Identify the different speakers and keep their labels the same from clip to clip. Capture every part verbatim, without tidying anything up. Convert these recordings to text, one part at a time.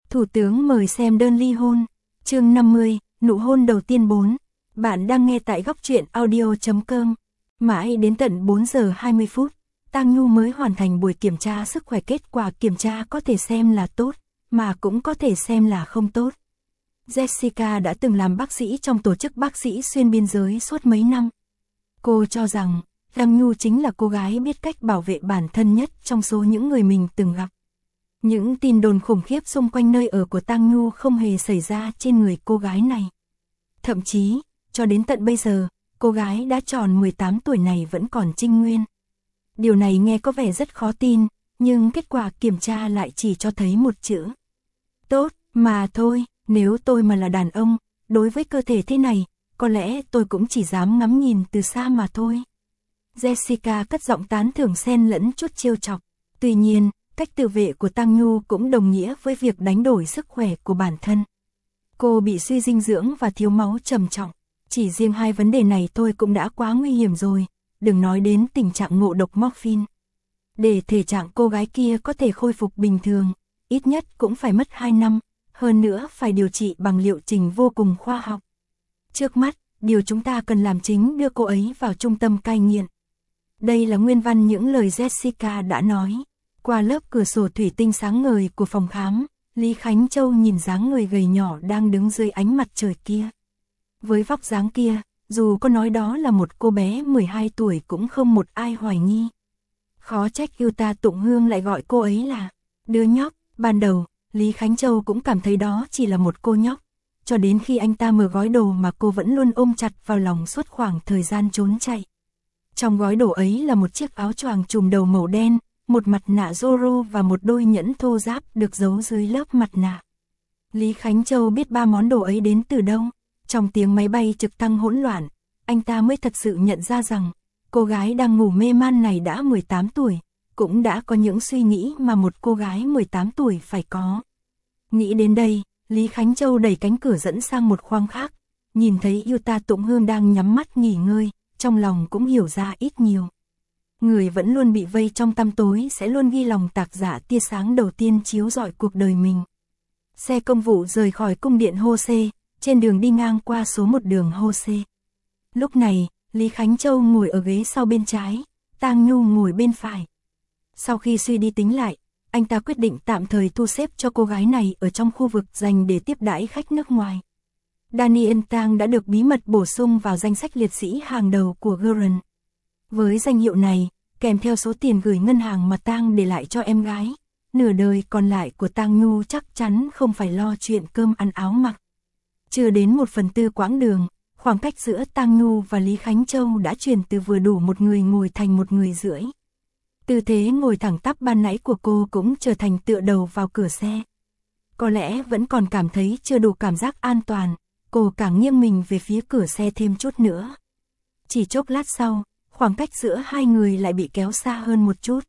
Speaker 1: Thủ tướng mời xem đơn ly hôn. Chương năm mươi, nụ hôn đầu tiên bốn. Bạn đang nghe tại góc truyện audio chấm com. Mãi đến tận bốn giờ hai mươi phút, Tang Nhu mới hoàn thành buổi kiểm tra sức khỏe. Kết quả kiểm tra có thể xem là tốt, mà cũng có thể xem là không tốt. Jessica đã từng làm bác sĩ trong tổ chức bác sĩ xuyên biên giới suốt mấy năm. Cô cho rằng, Tang Nhu chính là cô gái biết cách bảo vệ bản thân nhất trong số những người mình từng gặp. Những tin đồn khủng khiếp xung quanh nơi ở của Tang Nhu không hề xảy ra trên người cô gái này. Thậm chí, cho đến tận bây giờ, cô gái đã tròn mười tám tuổi này vẫn còn trinh nguyên. Điều này nghe có vẻ rất khó tin, nhưng kết quả kiểm tra lại chỉ cho thấy một chữ. Tốt, mà thôi, nếu tôi mà là đàn ông, đối với cơ thể thế này, có lẽ tôi cũng chỉ dám ngắm nhìn từ xa mà thôi. Jessica cất giọng tán thưởng xen lẫn chút trêu chọc. Tuy nhiên, cách tự vệ của Tang Nhu cũng đồng nghĩa với việc đánh đổi sức khỏe của bản thân. Cô bị suy dinh dưỡng và thiếu máu trầm trọng. Chỉ riêng hai vấn đề này thôi cũng đã quá nguy hiểm rồi, đừng nói đến tình trạng ngộ độc morphine. Để thể trạng cô gái kia có thể khôi phục bình thường, ít nhất cũng phải mất hai năm, hơn nữa phải điều trị bằng liệu trình vô cùng khoa học. Trước mắt, điều chúng ta cần làm chính đưa cô ấy vào trung tâm cai nghiện. Đây là nguyên văn những lời Jessica đã nói. Qua lớp cửa sổ thủy tinh sáng ngời của phòng khám, Lý Khánh Châu nhìn dáng người gầy nhỏ đang đứng dưới ánh mặt trời kia. Với vóc dáng kia, dù có nói đó là một cô bé mười hai tuổi cũng không một ai hoài nghi. Khó trách Yuta Tụng Hương lại gọi cô ấy là đứa nhóc. Ban đầu, Lý Khánh Châu cũng cảm thấy đó chỉ là một cô nhóc, cho đến khi anh ta mở gói đồ mà cô vẫn luôn ôm chặt vào lòng suốt khoảng thời gian trốn chạy. Trong gói đồ ấy là một chiếc áo choàng trùm đầu màu đen, một mặt nạ Zorro và một đôi nhẫn thô ráp được giấu dưới lớp mặt nạ. Lý Khánh Châu biết ba món đồ ấy đến từ đâu. Trong tiếng máy bay trực thăng hỗn loạn, anh ta mới thật sự nhận ra rằng, cô gái đang ngủ mê man này đã mười tám tuổi, cũng đã có những suy nghĩ mà một cô gái mười tám tuổi phải có. Nghĩ đến đây, Lý Khánh Châu đẩy cánh cửa dẫn sang một khoang khác, nhìn thấy Yuta Tụng Hương đang nhắm mắt nghỉ ngơi, trong lòng cũng hiểu ra ít nhiều. Người vẫn luôn bị vây trong tăm tối sẽ luôn ghi lòng tạc giả tia sáng đầu tiên chiếu rọi cuộc đời mình. Xe công vụ rời khỏi cung điện Hô-xê, trên đường đi ngang qua số một đường Hô-xê. Lúc này, Lý Khánh Châu ngồi ở ghế sau bên trái, Tang Nhu ngồi bên phải. Sau khi suy đi tính lại, anh ta quyết định tạm thời thu xếp cho cô gái này ở trong khu vực dành để tiếp đãi khách nước ngoài. Daniel Tang đã được bí mật bổ sung vào danh sách liệt sĩ hàng đầu của Guren. Với danh hiệu này, kèm theo số tiền gửi ngân hàng mà Tang để lại cho em gái, nửa đời còn lại của Tang Nhu chắc chắn không phải lo chuyện cơm ăn áo mặc. Chưa đến một phần tư quãng đường, khoảng cách giữa Tang Nhu và Lý Khánh Châu đã chuyển từ vừa đủ một người ngồi thành một người rưỡi. Tư thế ngồi thẳng tắp ban nãy của cô cũng trở thành tựa đầu vào cửa xe. Có lẽ vẫn còn cảm thấy chưa đủ cảm giác an toàn, cô càng nghiêng mình về phía cửa xe thêm chút nữa. Chỉ chốc lát sau, khoảng cách giữa hai người lại bị kéo xa hơn một chút.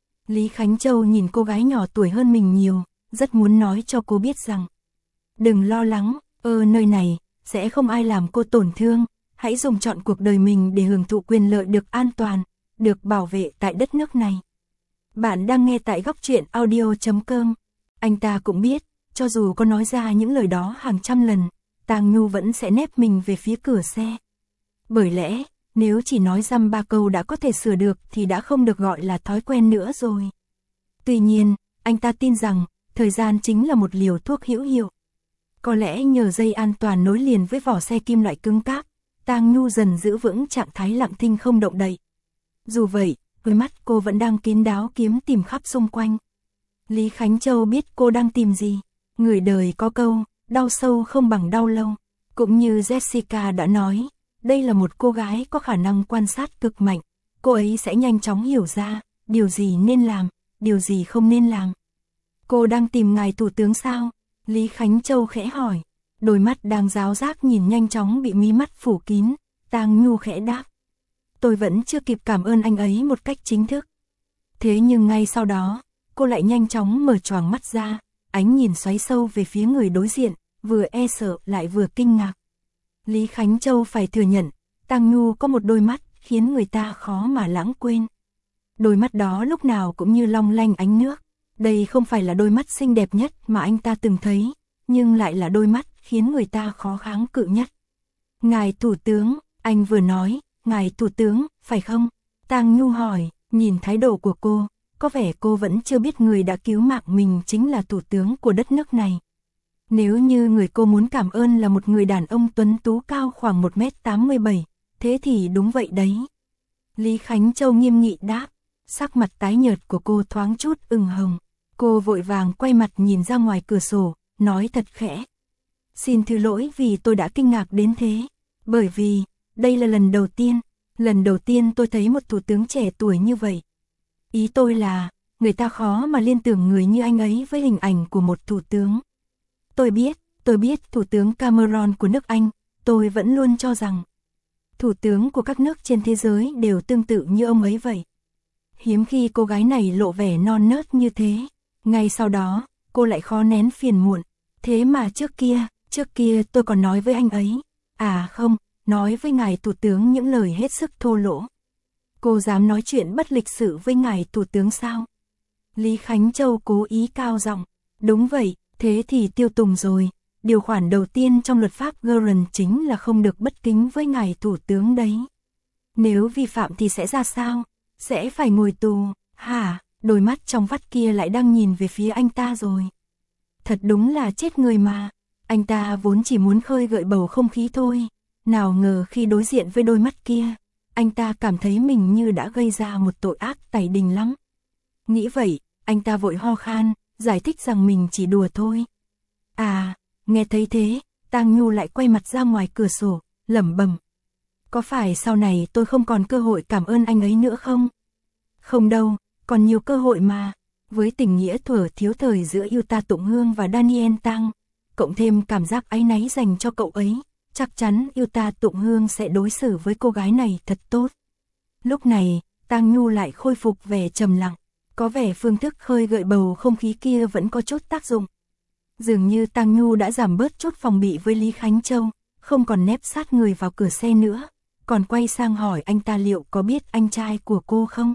Speaker 1: Lý Khánh Châu nhìn cô gái nhỏ tuổi hơn mình nhiều, rất muốn nói cho cô biết rằng, đừng lo lắng, ở nơi này, sẽ không ai làm cô tổn thương, hãy dùng trọn cuộc đời mình để hưởng thụ quyền lợi được an toàn, được bảo vệ tại đất nước này. Bạn đang nghe tại góc truyện audio chấm com. Anh ta cũng biết, cho dù có nói ra những lời đó hàng trăm lần, Tang Nhu vẫn sẽ nép mình về phía cửa xe. Bởi lẽ, nếu chỉ nói dăm ba câu đã có thể sửa được thì đã không được gọi là thói quen nữa rồi. Tuy nhiên, anh ta tin rằng, thời gian chính là một liều thuốc hữu hiệu. Có lẽ nhờ dây an toàn nối liền với vỏ xe kim loại cứng cáp, Tang Nhu dần giữ vững trạng thái lặng thinh không động đậy. Dù vậy, đôi mắt cô vẫn đang kín đáo kiếm tìm khắp xung quanh. Lý Khánh Châu biết cô đang tìm gì. Người đời có câu, đau sâu không bằng đau lâu. Cũng như Jessica đã nói, đây là một cô gái có khả năng quan sát cực mạnh. Cô ấy sẽ nhanh chóng hiểu ra, điều gì nên làm, điều gì không nên làm. Cô đang tìm ngài thủ tướng sao? Lý Khánh Châu khẽ hỏi. Đôi mắt đang ráo rác nhìn nhanh chóng bị mí mắt phủ kín, Tang Nhu khẽ đáp. Tôi vẫn chưa kịp cảm ơn anh ấy một cách chính thức. Thế nhưng ngay sau đó, cô lại nhanh chóng mở choàng mắt ra, ánh nhìn xoáy sâu về phía người đối diện, vừa e sợ lại vừa kinh ngạc. Lý Khánh Châu phải thừa nhận, Tang Nhu có một đôi mắt khiến người ta khó mà lãng quên. Đôi mắt đó lúc nào cũng như long lanh ánh nước, Đây không phải là đôi mắt xinh đẹp nhất mà anh ta từng thấy, nhưng lại là đôi mắt khiến người ta khó kháng cự nhất. Ngài thủ tướng, anh vừa nói, ngài thủ tướng, phải không? Tang Nhu hỏi, nhìn thái độ của cô, có vẻ cô vẫn chưa biết người đã cứu mạng mình chính là thủ tướng của đất nước này. Nếu như người cô muốn cảm ơn là một người đàn ông tuấn tú cao khoảng một mét tám mươi bảy, thế thì đúng vậy đấy. Lý Khánh Châu nghiêm nghị đáp, sắc mặt tái nhợt của cô thoáng chút ửng hồng. Cô vội vàng quay mặt nhìn ra ngoài cửa sổ, nói thật khẽ. Xin thứ lỗi vì tôi đã kinh ngạc đến thế, bởi vì, đây là lần đầu tiên, lần đầu tiên tôi thấy một thủ tướng trẻ tuổi như vậy. Ý tôi là, người ta khó mà liên tưởng người như anh ấy với hình ảnh của một thủ tướng. Tôi biết, tôi biết thủ tướng Cameron của nước Anh, tôi vẫn luôn cho rằng thủ tướng của các nước trên thế giới đều tương tự như ông ấy vậy. Hiếm khi cô gái này lộ vẻ non nớt như thế, ngay sau đó, cô lại khó nén phiền muộn. Thế mà trước kia, trước kia tôi còn nói với anh ấy, à không, nói với ngài thủ tướng những lời hết sức thô lỗ. Cô dám nói chuyện bất lịch sự với ngài thủ tướng sao? Lý Khánh Châu cố ý cao giọng, đúng vậy, thế thì tiêu tùng rồi. Điều khoản đầu tiên trong luật pháp Guerin chính là không được bất kính với ngài thủ tướng đấy. Nếu vi phạm thì sẽ ra sao? Sẽ phải ngồi tù, hả? Đôi mắt trong vắt kia lại đang nhìn về phía anh ta rồi. Thật đúng là chết người mà. Anh ta vốn chỉ muốn khơi gợi bầu không khí thôi. Nào ngờ khi đối diện với đôi mắt kia, anh ta cảm thấy mình như đã gây ra một tội ác tày đình lắm. Nghĩ vậy, anh ta vội ho khan, giải thích rằng mình chỉ đùa thôi. À, nghe thấy thế, Tang Nhu lại quay mặt ra ngoài cửa sổ, lẩm bẩm. Có phải sau này tôi không còn cơ hội cảm ơn anh ấy nữa không? Không đâu, còn nhiều cơ hội mà. Với tình nghĩa thuở thiếu thời giữa Yuta Tụng Hương và Daniel Tang, cộng thêm cảm giác áy náy dành cho cậu ấy, chắc chắn Yuta Tụng Hương sẽ đối xử với cô gái này thật tốt. Lúc này, Tang Nhu lại khôi phục vẻ trầm lặng, có vẻ phương thức khơi gợi bầu không khí kia vẫn có chút tác dụng. Dường như Tang Nhu đã giảm bớt chút phòng bị với Lý Khánh Châu, không còn nép sát người vào cửa xe nữa, còn quay sang hỏi anh ta liệu có biết anh trai của cô không?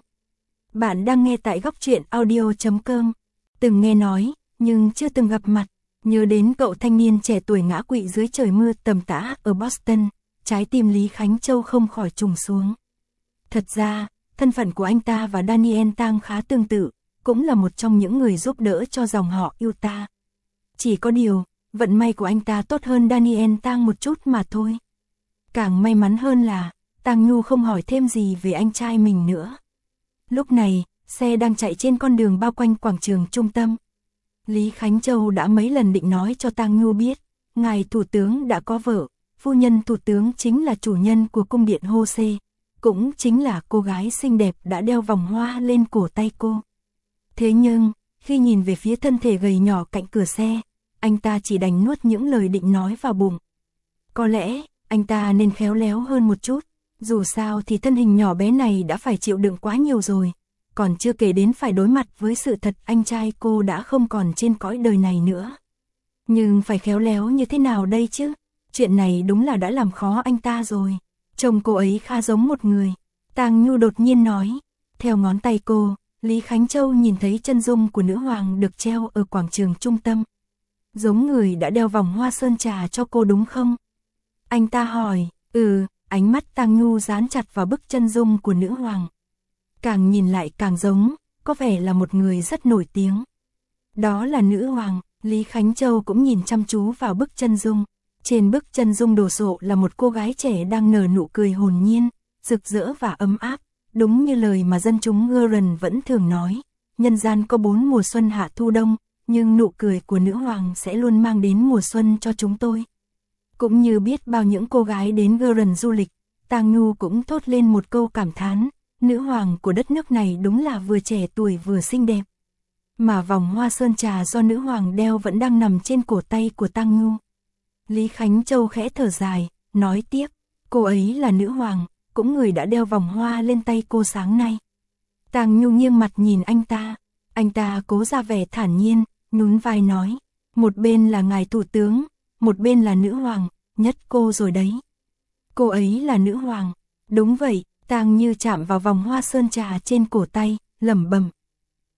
Speaker 1: Bạn đang nghe tại góc truyện audio chấm com, từng nghe nói, nhưng chưa từng gặp mặt, nhớ đến cậu thanh niên trẻ tuổi ngã quỵ dưới trời mưa tầm tã ở Boston, trái tim Lý Khánh Châu không khỏi trùng xuống. Thật ra, thân phận của anh ta và Daniel Tang khá tương tự, cũng là một trong những người giúp đỡ cho dòng họ Yuta. Chỉ có điều, vận may của anh ta tốt hơn Daniel Tang một chút mà thôi. Càng may mắn hơn là, Tang Nhu không hỏi thêm gì về anh trai mình nữa. Lúc này, xe đang chạy trên con đường bao quanh quảng trường trung tâm. Lý Khánh Châu đã mấy lần định nói cho Tang Nhu biết, ngài thủ tướng đã có vợ, phu nhân thủ tướng chính là chủ nhân của cung điện Hô-xê, cũng chính là cô gái xinh đẹp đã đeo vòng hoa lên cổ tay cô. Thế nhưng, khi nhìn về phía thân thể gầy nhỏ cạnh cửa xe, anh ta chỉ đành nuốt những lời định nói vào bụng. Có lẽ, anh ta nên khéo léo hơn một chút, dù sao thì thân hình nhỏ bé này đã phải chịu đựng quá nhiều rồi, còn chưa kể đến phải đối mặt với sự thật anh trai cô đã không còn trên cõi đời này nữa. Nhưng phải khéo léo như thế nào đây chứ? Chuyện này đúng là đã làm khó anh ta rồi. Trông cô ấy khá giống một người. Tang Nhu đột nhiên nói. Theo ngón tay cô, Lý Khánh Châu nhìn thấy chân dung của nữ hoàng được treo ở quảng trường trung tâm. Giống người đã đeo vòng hoa sơn trà cho cô đúng không? Anh ta hỏi. Ừ, ánh mắt Tang Nhu dán chặt vào bức chân dung của nữ hoàng. Càng nhìn lại càng giống, có vẻ là một người rất nổi tiếng. Đó là nữ hoàng. Lý Khánh Châu cũng nhìn chăm chú vào bức chân dung. Trên bức chân dung đồ sộ là một cô gái trẻ đang nở nụ cười hồn nhiên, rực rỡ và ấm áp, đúng như lời mà dân chúng Guerin vẫn thường nói. Nhân gian có bốn mùa xuân hạ thu đông, nhưng nụ cười của nữ hoàng sẽ luôn mang đến mùa xuân cho chúng tôi. Cũng như biết bao những cô gái đến Guerin du lịch, Tang Nhu cũng thốt lên một câu cảm thán, nữ hoàng của đất nước này đúng là vừa trẻ tuổi vừa xinh đẹp. Mà vòng hoa sơn trà do nữ hoàng đeo vẫn đang nằm trên cổ tay của Tang Nhu. Lý Khánh Châu khẽ thở dài, nói tiếp, cô ấy là nữ hoàng, cũng người đã đeo vòng hoa lên tay cô sáng nay. Tang Nhu nghiêng mặt nhìn anh ta, anh ta cố ra vẻ thản nhiên, nhún vai nói, một bên là ngài thủ tướng, một bên là nữ hoàng, nhất cô rồi đấy. Cô ấy là nữ hoàng, đúng vậy. Tang Như chạm vào vòng hoa sơn trà trên cổ tay, lẩm bẩm.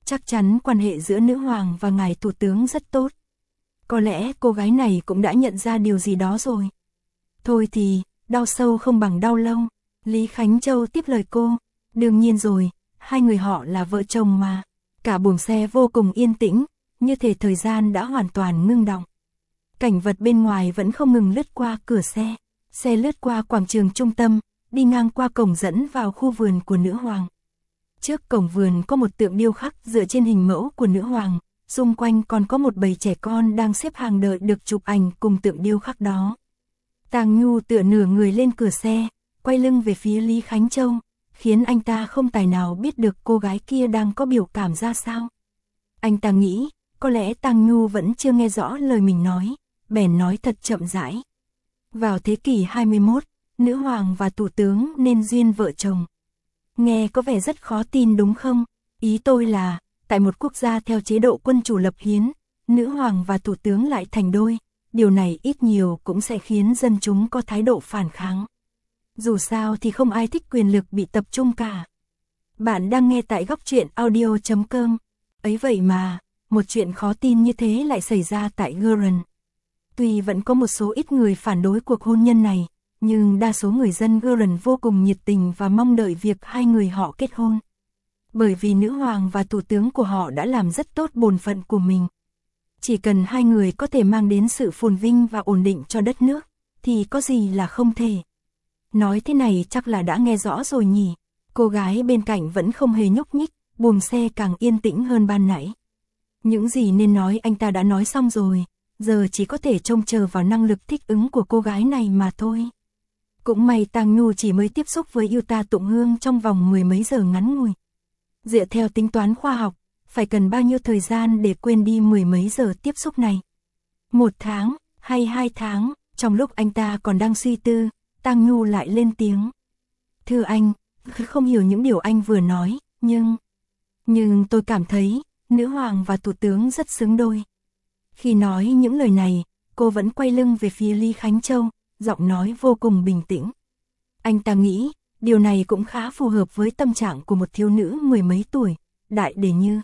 Speaker 1: Chắc chắn quan hệ giữa nữ hoàng và ngài thủ tướng rất tốt. Có lẽ cô gái này cũng đã nhận ra điều gì đó rồi. Thôi thì, đau sâu không bằng đau lâu. Lý Khánh Châu tiếp lời cô. Đương nhiên rồi, hai người họ là vợ chồng mà. Cả buồng xe vô cùng yên tĩnh, như thể thời gian đã hoàn toàn ngưng đọng. Cảnh vật bên ngoài vẫn không ngừng lướt qua cửa xe. Xe lướt qua quảng trường trung tâm, đi ngang qua cổng dẫn vào khu vườn của nữ hoàng. Trước cổng vườn có một tượng điêu khắc dựa trên hình mẫu của nữ hoàng, xung quanh còn có một bầy trẻ con đang xếp hàng đợi được chụp ảnh cùng tượng điêu khắc đó. Tang Nhu tựa nửa người lên cửa xe, quay lưng về phía Lý Khánh Châu, khiến anh ta không tài nào biết được cô gái kia đang có biểu cảm ra sao. Anh ta nghĩ, có lẽ Tang Nhu vẫn chưa nghe rõ lời mình nói, bèn nói thật chậm rãi. Vào thế kỷ hai mươi mốt, nữ hoàng và thủ tướng nên duyên vợ chồng. Nghe có vẻ rất khó tin đúng không? Ý tôi là, tại một quốc gia theo chế độ quân chủ lập hiến, nữ hoàng và thủ tướng lại thành đôi, điều này ít nhiều cũng sẽ khiến dân chúng có thái độ phản kháng. Dù sao thì không ai thích quyền lực bị tập trung cả. Bạn đang nghe tại góc truyện audio chấm com. Ấy vậy mà, một chuyện khó tin như thế lại xảy ra tại Guren. Tuy vẫn có một số ít người phản đối cuộc hôn nhân này, nhưng đa số người dân Guren vô cùng nhiệt tình và mong đợi việc hai người họ kết hôn. Bởi vì nữ hoàng và thủ tướng của họ đã làm rất tốt bổn phận của mình. Chỉ cần hai người có thể mang đến sự phồn vinh và ổn định cho đất nước, thì có gì là không thể. Nói thế này chắc là đã nghe rõ rồi nhỉ. Cô gái bên cạnh vẫn không hề nhúc nhích, buồng xe càng yên tĩnh hơn ban nãy. Những gì nên nói anh ta đã nói xong rồi, giờ chỉ có thể trông chờ vào năng lực thích ứng của cô gái này mà thôi. Cũng may Tang Nhu chỉ mới tiếp xúc với Yuta Tụng Hương trong vòng mười mấy giờ ngắn ngủi. Dựa theo tính toán khoa học, phải cần bao nhiêu thời gian để quên đi mười mấy giờ tiếp xúc này? Một tháng, hay hai tháng, trong lúc anh ta còn đang suy tư, Tang Nhu lại lên tiếng. Thưa anh, không hiểu những điều anh vừa nói, nhưng... Nhưng tôi cảm thấy, nữ hoàng và thủ tướng rất xứng đôi. Khi nói những lời này, cô vẫn quay lưng về phía Lý Khánh Châu, giọng nói vô cùng bình tĩnh. Anh ta nghĩ, điều này cũng khá phù hợp với tâm trạng của một thiếu nữ mười mấy tuổi, đại để như.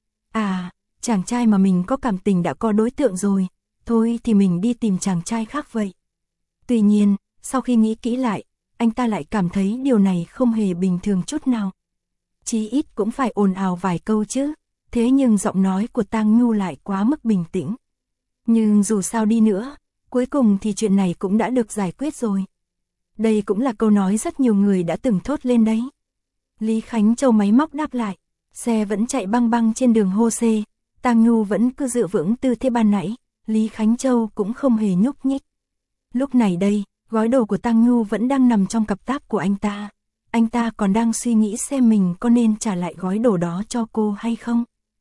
Speaker 1: À, chàng trai mà mình có cảm tình đã có đối tượng rồi, thôi thì mình đi tìm chàng trai khác vậy. Tuy nhiên, sau khi nghĩ kỹ lại, anh ta lại cảm thấy điều này không hề bình thường chút nào. Chí ít cũng phải ồn ào vài câu chứ, thế nhưng giọng nói của Tang Nhu lại quá mức bình tĩnh. Nhưng dù sao đi nữa, cuối cùng thì chuyện này cũng đã được giải quyết rồi. Đây cũng là câu nói rất nhiều người đã từng thốt lên đấy. Lý Khánh Châu máy móc đáp lại, xe vẫn chạy băng băng trên đường hô xê, Tang Nhu vẫn cứ giữ vững tư thế ban nãy, Lý Khánh Châu cũng không hề nhúc nhích. Lúc này đây, gói đồ của Tang Nhu vẫn đang nằm trong cặp táp của anh ta. Anh ta còn đang suy nghĩ xem mình có nên trả lại gói đồ đó cho cô hay không.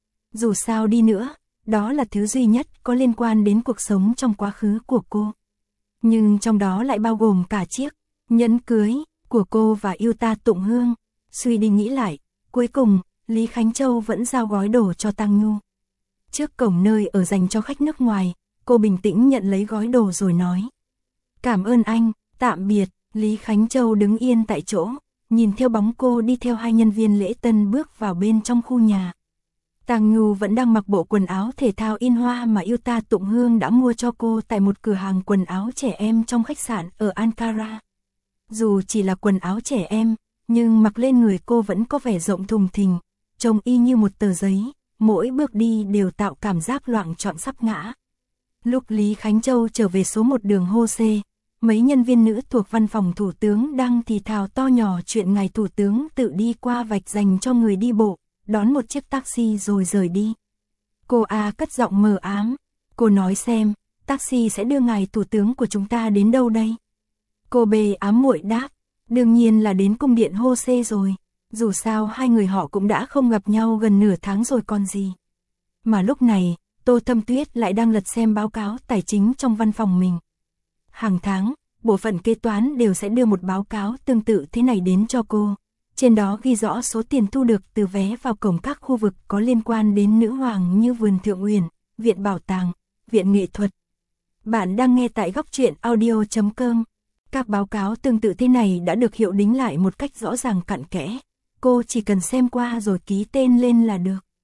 Speaker 1: Dù sao đi nữa, đó là thứ duy nhất có liên quan đến cuộc sống trong quá khứ của cô. Nhưng trong đó lại bao gồm cả chiếc nhẫn cưới của cô và Yuta Tụng Hương. Suy đi nghĩ lại, cuối cùng, Lý Khánh Châu vẫn giao gói đồ cho Tang Nhu. Trước cổng nơi ở dành cho khách nước ngoài, cô bình tĩnh nhận lấy gói đồ rồi nói. Cảm ơn anh, tạm biệt. Lý Khánh Châu đứng yên tại chỗ, nhìn theo bóng cô đi theo hai nhân viên lễ tân bước vào bên trong khu nhà. Tang Nhu vẫn đang mặc bộ quần áo thể thao in hoa mà Yuta Tụng Hương đã mua cho cô tại một cửa hàng quần áo trẻ em trong khách sạn ở Ankara. Dù chỉ là quần áo trẻ em, nhưng mặc lên người cô vẫn có vẻ rộng thùng thình, trông y như một tờ giấy, mỗi bước đi đều tạo cảm giác loạng choạng sắp ngã. Lúc Lý Khánh Châu trở về số một đường hô xê, mấy nhân viên nữ thuộc văn phòng thủ tướng đang thì thào to nhỏ chuyện ngài thủ tướng tự đi qua vạch dành cho người đi bộ, đón một chiếc taxi rồi rời đi. Cô A cất giọng mờ ám, cô nói xem, taxi sẽ đưa ngài thủ tướng của chúng ta đến đâu đây? Cô B ám muội đáp, đương nhiên là đến cung điện hô xê rồi, dù sao hai người họ cũng đã không gặp nhau gần nửa tháng rồi còn gì. Mà lúc này, Tô Thâm Tuyết lại đang lật xem báo cáo tài chính trong văn phòng mình. Hàng tháng, bộ phận kế toán đều sẽ đưa một báo cáo tương tự thế này đến cho cô. Trên đó ghi rõ số tiền thu được từ vé vào cổng các khu vực có liên quan đến nữ hoàng như vườn Thượng Uyển, viện bảo tàng, viện nghệ thuật. Bạn đang nghe tại góc truyện audio chấm com. Các báo cáo tương tự thế này đã được hiệu đính lại một cách rõ ràng cặn kẽ. Cô chỉ cần xem qua rồi ký tên lên là được.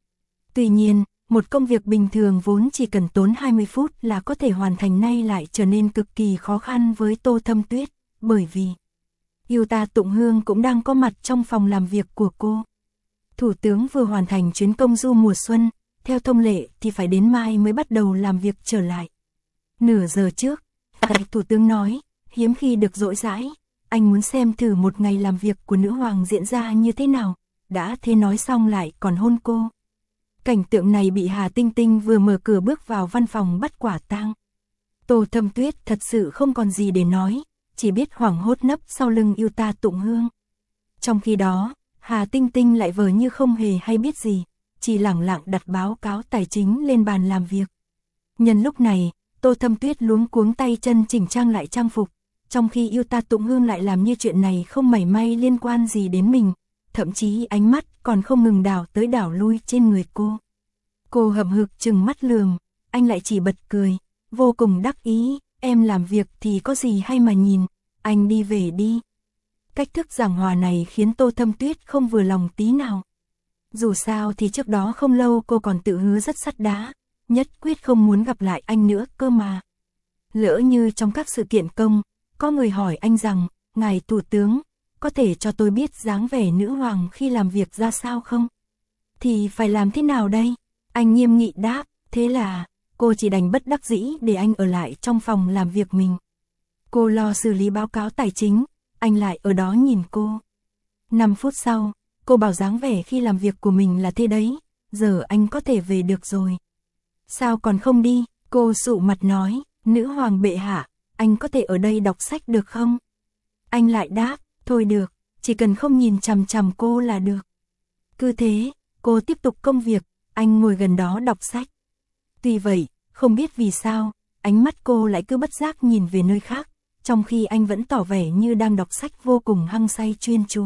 Speaker 1: Tuy nhiên, một công việc bình thường vốn chỉ cần tốn hai mươi phút là có thể hoàn thành nay lại trở nên cực kỳ khó khăn với Tô Thâm Tuyết, bởi vì Yêu Ta Tụng Hương cũng đang có mặt trong phòng làm việc của cô. Thủ tướng vừa hoàn thành chuyến công du mùa xuân, theo thông lệ thì phải đến mai mới bắt đầu làm việc trở lại. Nửa giờ trước, Thủ tướng nói, hiếm khi được rỗi rãi, anh muốn xem thử một ngày làm việc của nữ hoàng diễn ra như thế nào, đã thế nói xong lại còn hôn cô. Cảnh tượng này bị Hà Tinh Tinh vừa mở cửa bước vào văn phòng bắt quả tang. Tô Thâm Tuyết thật sự không còn gì để nói, chỉ biết hoảng hốt nấp sau lưng Yêu Ta Tụng Hương. Trong khi đó, Hà Tinh Tinh lại vờ như không hề hay biết gì, chỉ lẳng lặng đặt báo cáo tài chính lên bàn làm việc. Nhân lúc này, Tô Thâm Tuyết luống cuống tay chân chỉnh trang lại trang phục, trong khi Yêu Ta Tụng Hương lại làm như chuyện này không mảy may liên quan gì đến mình, thậm chí ánh mắt còn không ngừng đảo tới đảo lui trên người cô. Cô hậm hực trừng mắt lườm, anh lại chỉ bật cười, vô cùng đắc ý, em làm việc thì có gì hay mà nhìn, anh đi về đi. Cách thức giảng hòa này khiến Tô Thâm Tuyết không vừa lòng tí nào. Dù sao thì trước đó không lâu cô còn tự hứa rất sắt đá, nhất quyết không muốn gặp lại anh nữa cơ mà. Lỡ như trong các sự kiện công, có người hỏi anh rằng, ngài thủ tướng, có thể cho tôi biết dáng vẻ nữ hoàng khi làm việc ra sao không? Thì phải làm thế nào đây? Anh nghiêm nghị đáp, thế là, cô chỉ đành bất đắc dĩ để anh ở lại trong phòng làm việc mình. Cô lo xử lý báo cáo tài chính, anh lại ở đó nhìn cô. năm phút sau, cô bảo dáng vẻ khi làm việc của mình là thế đấy, giờ anh có thể về được rồi. Sao còn không đi? Cô sụ mặt nói, nữ hoàng bệ hạ, anh có thể ở đây đọc sách được không? Anh lại đáp, thôi được, chỉ cần không nhìn chằm chằm cô là được. Cứ thế, cô tiếp tục công việc, anh ngồi gần đó đọc sách. Tuy vậy, không biết vì sao, ánh mắt cô lại cứ bất giác nhìn về nơi khác, trong khi anh vẫn tỏ vẻ như đang đọc sách vô cùng hăng say chuyên chú.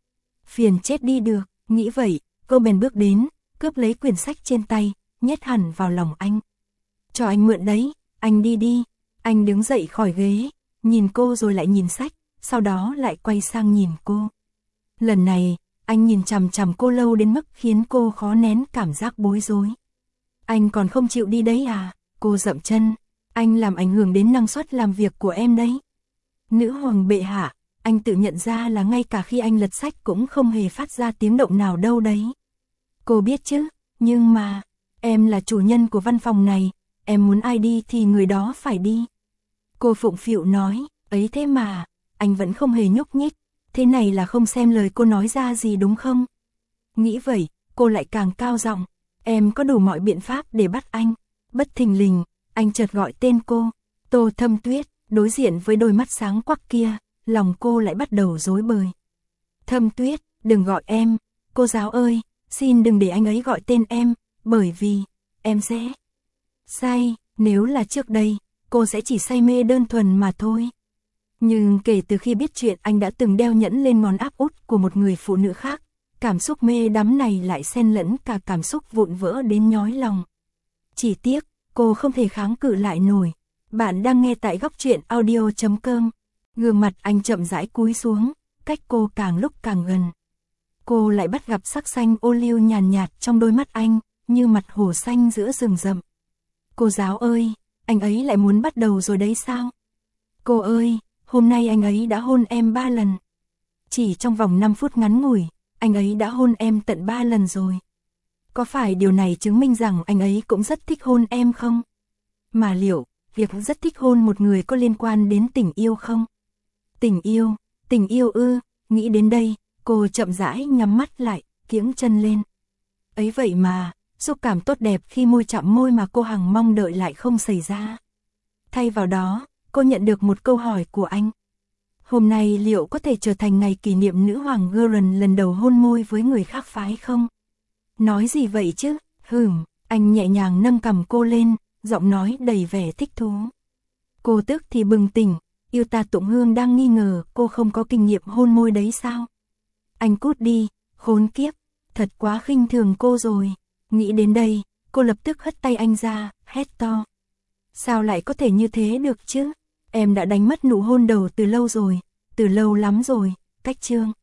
Speaker 1: Phiền chết đi được, nghĩ vậy, cô bèn bước đến, cướp lấy quyển sách trên tay, nhét hẳn vào lòng anh. Cho anh mượn đấy, anh đi đi. Anh đứng dậy khỏi ghế, nhìn cô rồi lại nhìn sách, sau đó lại quay sang nhìn cô. Lần này, anh nhìn chằm chằm cô lâu đến mức khiến cô khó nén cảm giác bối rối. Anh còn không chịu đi đấy à? Cô dậm chân, anh làm ảnh hưởng đến năng suất làm việc của em đấy. Nữ hoàng bệ hạ, anh tự nhận ra là ngay cả khi anh lật sách cũng không hề phát ra tiếng động nào đâu đấy. Cô biết chứ, nhưng mà, em là chủ nhân của văn phòng này, em muốn ai đi thì người đó phải đi. Cô phụng phịu nói, ấy thế mà, anh vẫn không hề nhúc nhích, thế này là không xem lời cô nói ra gì đúng không? Nghĩ vậy, cô lại càng cao giọng, em có đủ mọi biện pháp để bắt anh. Bất thình lình, anh chợt gọi tên cô, Tô Thâm Tuyết, đối diện với đôi mắt sáng quắc kia, lòng cô lại bắt đầu rối bời. Thâm Tuyết, đừng gọi em, cô giáo ơi, xin đừng để anh ấy gọi tên em, bởi vì, em sẽ say, nếu là trước đây, cô sẽ chỉ say mê đơn thuần mà thôi. Nhưng kể từ khi biết chuyện anh đã từng đeo nhẫn lên ngón áp út của một người phụ nữ khác, cảm xúc mê đắm này lại xen lẫn cả cảm xúc vụn vỡ đến nhói lòng. Chỉ tiếc, cô không thể kháng cự lại nổi. Bạn đang nghe tại góc truyện audio chấm com. Gương mặt anh chậm rãi cúi xuống, cách cô càng lúc càng gần. Cô lại bắt gặp sắc xanh ô liu nhàn nhạt trong đôi mắt anh, như mặt hồ xanh giữa rừng rậm. Cô giáo ơi, anh ấy lại muốn bắt đầu rồi đấy sao? Cô ơi, hôm nay anh ấy đã hôn em ba lần. Chỉ trong vòng năm phút ngắn ngủi, anh ấy đã hôn em tận ba lần rồi. Có phải điều này chứng minh rằng anh ấy cũng rất thích hôn em không? Mà liệu, việc rất thích hôn một người có liên quan đến tình yêu không? Tình yêu, tình yêu ư, nghĩ đến đây, cô chậm rãi nhắm mắt lại, kiễng chân lên. Ấy vậy mà, xúc cảm tốt đẹp khi môi chạm môi mà cô hằng mong đợi lại không xảy ra. Thay vào đó, cô nhận được một câu hỏi của anh. Hôm nay liệu có thể trở thành ngày kỷ niệm nữ hoàng Gurren lần đầu hôn môi với người khác phái không? Nói gì vậy chứ? Hừm, anh nhẹ nhàng nâng cằm cô lên, giọng nói đầy vẻ thích thú. Cô tức thì bừng tỉnh, Yêu Ta Tụng Hương đang nghi ngờ cô không có kinh nghiệm hôn môi đấy sao? Anh cút đi, khốn kiếp, thật quá khinh thường cô rồi. Nghĩ đến đây, cô lập tức hất tay anh ra, hét to. Sao lại có thể như thế được chứ? Em đã đánh mất nụ hôn đầu từ lâu rồi, từ lâu lắm rồi, cách chương.